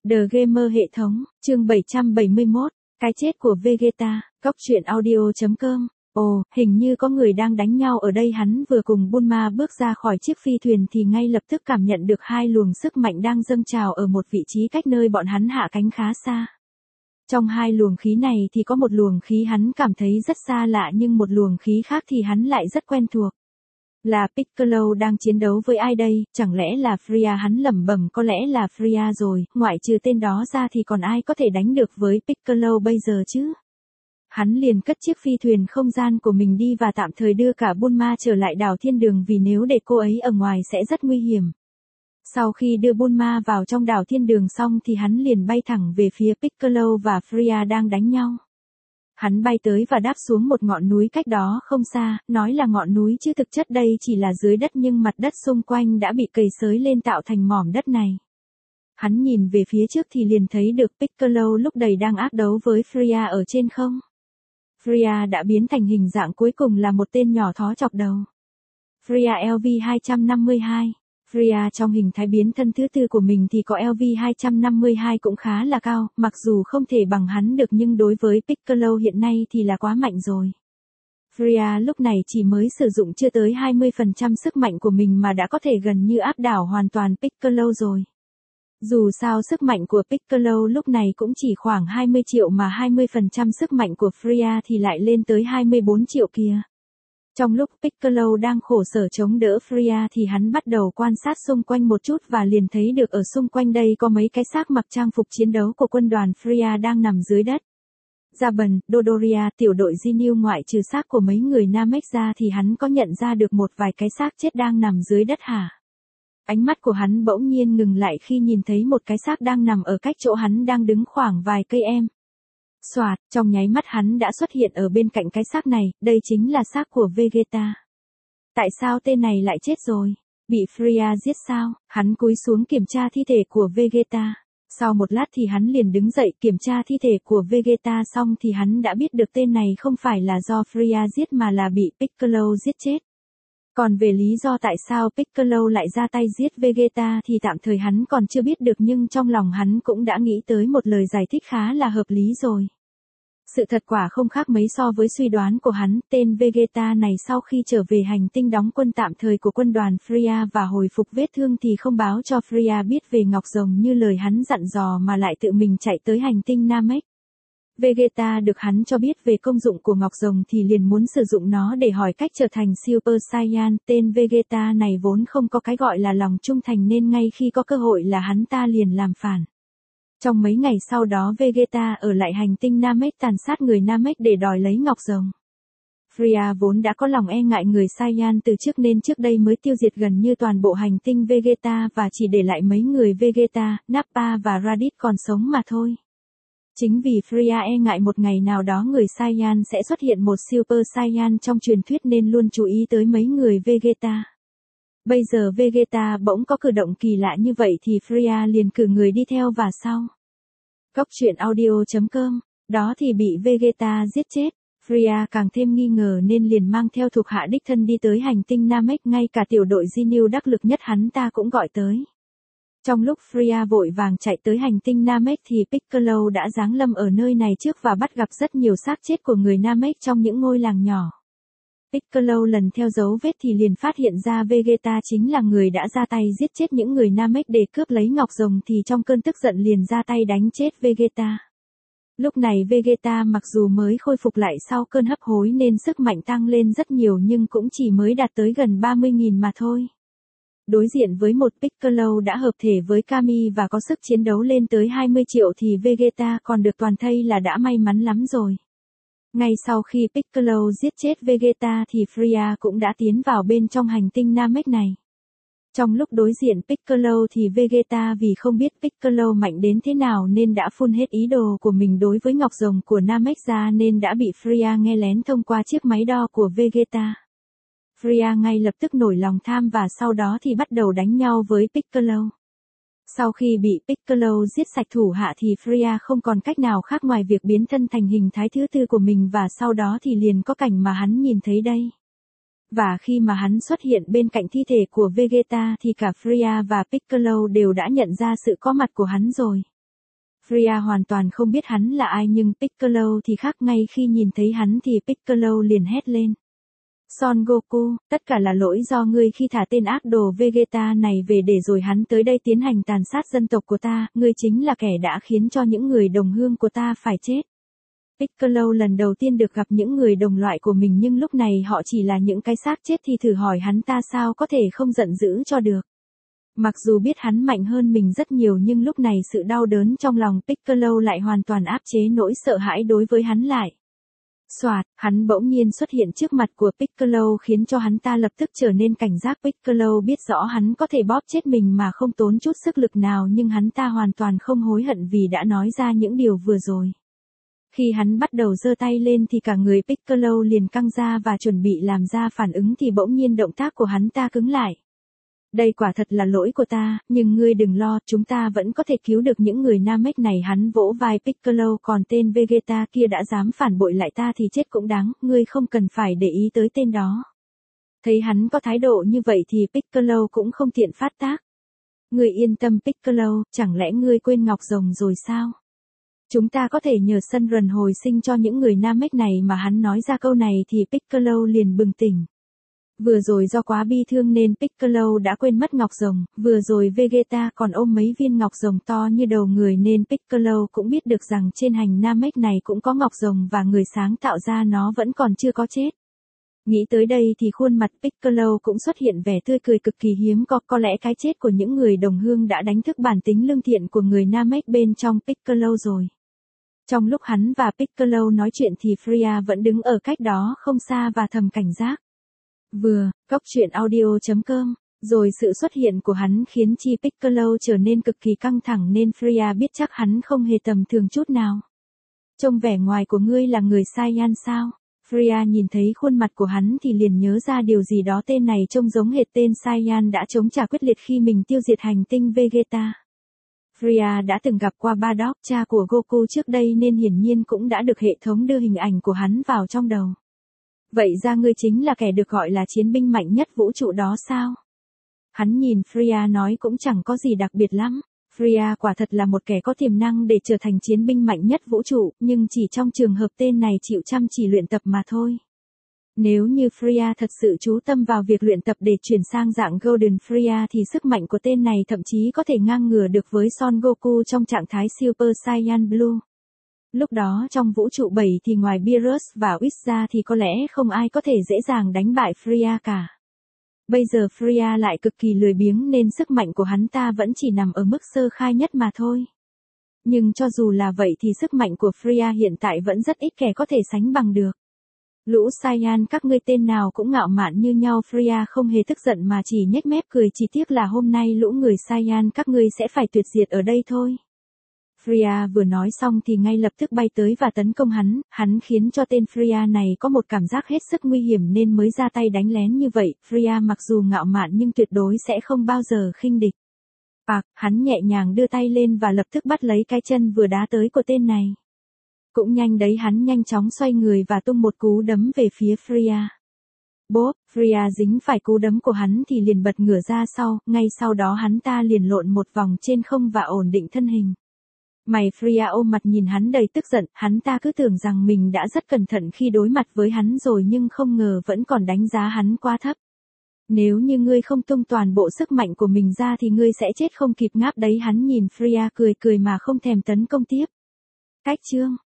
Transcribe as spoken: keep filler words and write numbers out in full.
The Gamer hệ thống, chương bảy trăm bảy mươi mốt, cái chết của Vegeta, Cóc truyện audio chấm com. Ồ, hình như có người đang đánh nhau ở đây. Hắn vừa cùng Bulma bước ra khỏi chiếc phi thuyền thì ngay lập tức cảm nhận được hai luồng sức mạnh đang dâng trào ở một vị trí cách nơi bọn hắn hạ cánh khá xa. Trong hai luồng khí này thì có một luồng khí hắn cảm thấy rất xa lạ, nhưng một luồng khí khác thì hắn lại rất quen thuộc. Là Piccolo đang chiến đấu với ai đây? Chẳng lẽ là Freya? Hắn lẩm bẩm, có lẽ là Freya rồi, ngoại trừ tên đó ra thì còn ai có thể đánh được với Piccolo bây giờ chứ? Hắn liền cất chiếc phi thuyền không gian của mình đi và tạm thời đưa cả Bulma trở lại đảo Thiên Đường, vì nếu để cô ấy ở ngoài sẽ rất nguy hiểm. Sau khi đưa Bulma vào trong đảo Thiên Đường xong thì hắn liền bay thẳng về phía Piccolo và Freya đang đánh nhau. Hắn bay tới và đáp xuống một ngọn núi cách đó không xa, nói là ngọn núi chứ thực chất đây chỉ là dưới đất, nhưng mặt đất xung quanh đã bị cày xới lên tạo thành mỏm đất này. Hắn nhìn về phía trước thì liền thấy được Piccolo lúc này đang ác đấu với Freya ở trên không. Freya đã biến thành hình dạng cuối cùng là một tên nhỏ thó chọc đầu. Freya L V hai trăm năm mươi hai. Freya trong hình thái biến thân thứ tư của mình thì có L V hai trăm năm mươi hai cũng khá là cao, mặc dù không thể bằng hắn được nhưng đối với Piccolo hiện nay thì là quá mạnh rồi. Freya lúc này chỉ mới sử dụng chưa tới hai mươi phần trăm sức mạnh của mình mà đã có thể gần như áp đảo hoàn toàn Piccolo rồi. Dù sao sức mạnh của Piccolo lúc này cũng chỉ khoảng hai mươi triệu mà hai mươi phần trăm sức mạnh của Freya thì lại lên tới hai mươi bốn triệu kìa. Trong lúc Piccolo đang khổ sở chống đỡ Freya thì hắn bắt đầu quan sát xung quanh một chút và liền thấy được ở xung quanh đây có mấy cái xác mặc trang phục chiến đấu của quân đoàn Freya đang nằm dưới đất. Zaban, Dodoria, tiểu đội Ginyu ngoại trừ xác của mấy người Namek ra thì hắn có nhận ra được một vài cái xác chết đang nằm dưới đất hả? Ánh mắt của hắn bỗng nhiên ngừng lại khi nhìn thấy một cái xác đang nằm ở cách chỗ hắn đang đứng khoảng vài cây em. Soạt, trong nháy mắt hắn đã xuất hiện ở bên cạnh cái xác này, đây chính là xác của Vegeta. Tại sao tên này lại chết rồi? Bị Freya giết sao? Hắn cúi xuống kiểm tra thi thể của Vegeta. Sau một lát thì hắn liền đứng dậy kiểm tra thi thể của Vegeta xong thì hắn đã biết được tên này không phải là do Freya giết mà là bị Piccolo giết chết. Còn về lý do tại sao Piccolo lại ra tay giết Vegeta thì tạm thời hắn còn chưa biết được, nhưng trong lòng hắn cũng đã nghĩ tới một lời giải thích khá là hợp lý rồi. Sự thật quả không khác mấy so với suy đoán của hắn, tên Vegeta này sau khi trở về hành tinh đóng quân tạm thời của quân đoàn Freya và hồi phục vết thương thì không báo cho Freya biết về Ngọc Rồng như lời hắn dặn dò mà lại tự mình chạy tới hành tinh Namek. Vegeta được hắn cho biết về công dụng của Ngọc Rồng thì liền muốn sử dụng nó để hỏi cách trở thành Super Saiyan. Tên Vegeta này vốn không có cái gọi là lòng trung thành nên ngay khi có cơ hội là hắn ta liền làm phản. Trong mấy ngày sau đó Vegeta ở lại hành tinh Namek tàn sát người Namek để đòi lấy Ngọc Rồng. Freya vốn đã có lòng e ngại người Saiyan từ trước nên trước đây mới tiêu diệt gần như toàn bộ hành tinh Vegeta và chỉ để lại mấy người Vegeta, Nappa và Raditz còn sống mà thôi. Chính vì Freya e ngại một ngày nào đó người Saiyan sẽ xuất hiện một Super Saiyan trong truyền thuyết nên luôn chú ý tới mấy người Vegeta. Bây giờ Vegeta bỗng có cử động kỳ lạ như vậy thì Freya liền cử người đi theo và sau. Cóc truyện audio chấm com, đó thì bị Vegeta giết chết. Freya càng thêm nghi ngờ nên liền mang theo thuộc hạ đích thân đi tới hành tinh Namek, ngay cả tiểu đội Ginyu đắc lực nhất hắn ta cũng gọi tới. Trong lúc Freya vội vàng chạy tới hành tinh Namek thì Piccolo đã giáng lâm ở nơi này trước và bắt gặp rất nhiều xác chết của người Namek trong những ngôi làng nhỏ. Piccolo lần theo dấu vết thì liền phát hiện ra Vegeta chính là người đã ra tay giết chết những người Namek để cướp lấy Ngọc Rồng, thì trong cơn tức giận liền ra tay đánh chết Vegeta. Lúc này Vegeta mặc dù mới khôi phục lại sau cơn hấp hối nên sức mạnh tăng lên rất nhiều nhưng cũng chỉ mới đạt tới gần ba mươi nghìn mà thôi. Đối diện với một Piccolo đã hợp thể với Kami và có sức chiến đấu lên tới hai mươi triệu thì Vegeta còn được toàn thây là đã may mắn lắm rồi. Ngay sau khi Piccolo giết chết Vegeta thì Freya cũng đã tiến vào bên trong hành tinh Namek này. Trong lúc đối diện Piccolo thì Vegeta vì không biết Piccolo mạnh đến thế nào nên đã phun hết ý đồ của mình đối với Ngọc Rồng của Namek ra nên đã bị Freya nghe lén thông qua chiếc máy đo của Vegeta. Freya ngay lập tức nổi lòng tham và sau đó thì bắt đầu đánh nhau với Piccolo. Sau khi bị Piccolo giết sạch thủ hạ thì Freya không còn cách nào khác ngoài việc biến thân thành hình thái thứ tư của mình và sau đó thì liền có cảnh mà hắn nhìn thấy đây. Và khi mà hắn xuất hiện bên cạnh thi thể của Vegeta thì cả Freya và Piccolo đều đã nhận ra sự có mặt của hắn rồi. Freya hoàn toàn không biết hắn là ai nhưng Piccolo thì khác, ngay khi nhìn thấy hắn thì Piccolo liền hét lên. Son Goku, tất cả là lỗi do ngươi khi thả tên ác đồ Vegeta này về để rồi hắn tới đây tiến hành tàn sát dân tộc của ta, ngươi chính là kẻ đã khiến cho những người đồng hương của ta phải chết. Piccolo lần đầu tiên được gặp những người đồng loại của mình nhưng lúc này họ chỉ là những cái xác chết thì thử hỏi hắn ta sao có thể không giận dữ cho được. Mặc dù biết hắn mạnh hơn mình rất nhiều nhưng lúc này sự đau đớn trong lòng Piccolo lại hoàn toàn áp chế nỗi sợ hãi đối với hắn lại. Soạt, hắn bỗng nhiên xuất hiện trước mặt của Piccolo khiến cho hắn ta lập tức trở nên cảnh giác. Piccolo biết rõ hắn có thể bóp chết mình mà không tốn chút sức lực nào nhưng hắn ta hoàn toàn không hối hận vì đã nói ra những điều vừa rồi. Khi hắn bắt đầu giơ tay lên thì cả người Piccolo liền căng ra và chuẩn bị làm ra phản ứng thì bỗng nhiên động tác của hắn ta cứng lại. Đây quả thật là lỗi của ta, nhưng ngươi đừng lo, chúng ta vẫn có thể cứu được những người Namek này. Hắn vỗ vai Piccolo, còn tên Vegeta kia đã dám phản bội lại ta thì chết cũng đáng, ngươi không cần phải để ý tới tên đó. Thấy hắn có thái độ như vậy thì Piccolo cũng không tiện phát tác. Ngươi yên tâm Piccolo, chẳng lẽ ngươi quên ngọc rồng rồi sao? Chúng ta có thể nhờ sân rần hồi sinh cho những người Namek này mà. Hắn nói ra câu này thì Piccolo liền bừng tỉnh. Vừa rồi do quá bi thương nên Piccolo đã quên mất ngọc rồng, vừa rồi Vegeta còn ôm mấy viên ngọc rồng to như đầu người nên Piccolo cũng biết được rằng trên hành Namek này cũng có ngọc rồng và người sáng tạo ra nó vẫn còn chưa có chết. Nghĩ tới đây thì khuôn mặt Piccolo cũng xuất hiện vẻ tươi cười cực kỳ hiếm có, có lẽ cái chết của những người đồng hương đã đánh thức bản tính lương thiện của người Namek bên trong Piccolo rồi. Trong lúc hắn và Piccolo nói chuyện thì Freya vẫn đứng ở cách đó không xa và thầm cảnh giác. Vừa, cốc truyện audio chấm com, rồi sự xuất hiện của hắn khiến chi Piccolo trở nên cực kỳ căng thẳng nên Freya biết chắc hắn không hề tầm thường chút nào. Trông vẻ ngoài của ngươi là người Saiyan sao? Freya nhìn thấy khuôn mặt của hắn thì liền nhớ ra điều gì đó, tên này trông giống hệt tên Saiyan đã chống trả quyết liệt khi mình tiêu diệt hành tinh Vegeta. Freya đã từng gặp qua Bardock, cha của Goku trước đây nên hiển nhiên cũng đã được hệ thống đưa hình ảnh của hắn vào trong đầu. Vậy ra ngươi chính là kẻ được gọi là chiến binh mạnh nhất vũ trụ đó sao? Hắn nhìn Freya nói cũng chẳng có gì đặc biệt lắm. Freya quả thật là một kẻ có tiềm năng để trở thành chiến binh mạnh nhất vũ trụ, nhưng chỉ trong trường hợp tên này chịu chăm chỉ luyện tập mà thôi. Nếu như Freya thật sự chú tâm vào việc luyện tập để chuyển sang dạng Golden Freya thì sức mạnh của tên này thậm chí có thể ngang ngửa được với Son Goku trong trạng thái Super Saiyan Blue. Lúc đó trong vũ trụ bảy thì ngoài Beerus và Whis ra thì có lẽ không ai có thể dễ dàng đánh bại Freya cả. Bây giờ Freya lại cực kỳ lười biếng nên sức mạnh của hắn ta vẫn chỉ nằm ở mức sơ khai nhất mà thôi. Nhưng cho dù là vậy thì sức mạnh của Freya hiện tại vẫn rất ít kẻ có thể sánh bằng được. Lũ Saiyan các ngươi tên nào cũng ngạo mạn như nhau. Freya không hề tức giận mà chỉ nhếch mép cười, chỉ tiếc là hôm nay lũ người Saiyan các ngươi sẽ phải tuyệt diệt ở đây thôi. Freya vừa nói xong thì ngay lập tức bay tới và tấn công hắn, hắn khiến cho tên Freya này có một cảm giác hết sức nguy hiểm nên mới ra tay đánh lén như vậy. Freya mặc dù ngạo mạn nhưng tuyệt đối sẽ không bao giờ khinh địch. Bạc, hắn nhẹ nhàng đưa tay lên và lập tức bắt lấy cái chân vừa đá tới của tên này. Cũng nhanh đấy, hắn nhanh chóng xoay người và tung một cú đấm về phía Freya. Bốp, Freya dính phải cú đấm của hắn thì liền bật ngửa ra sau, ngay sau đó hắn ta liền lộn một vòng trên không và ổn định thân hình. Mày Freya ôm mặt nhìn hắn đầy tức giận, hắn ta cứ tưởng rằng mình đã rất cẩn thận khi đối mặt với hắn rồi nhưng không ngờ vẫn còn đánh giá hắn quá thấp. Nếu như ngươi không tung toàn bộ sức mạnh của mình ra thì ngươi sẽ chết không kịp ngáp đấy. Hắn nhìn Freya cười cười mà không thèm tấn công tiếp. Cách chương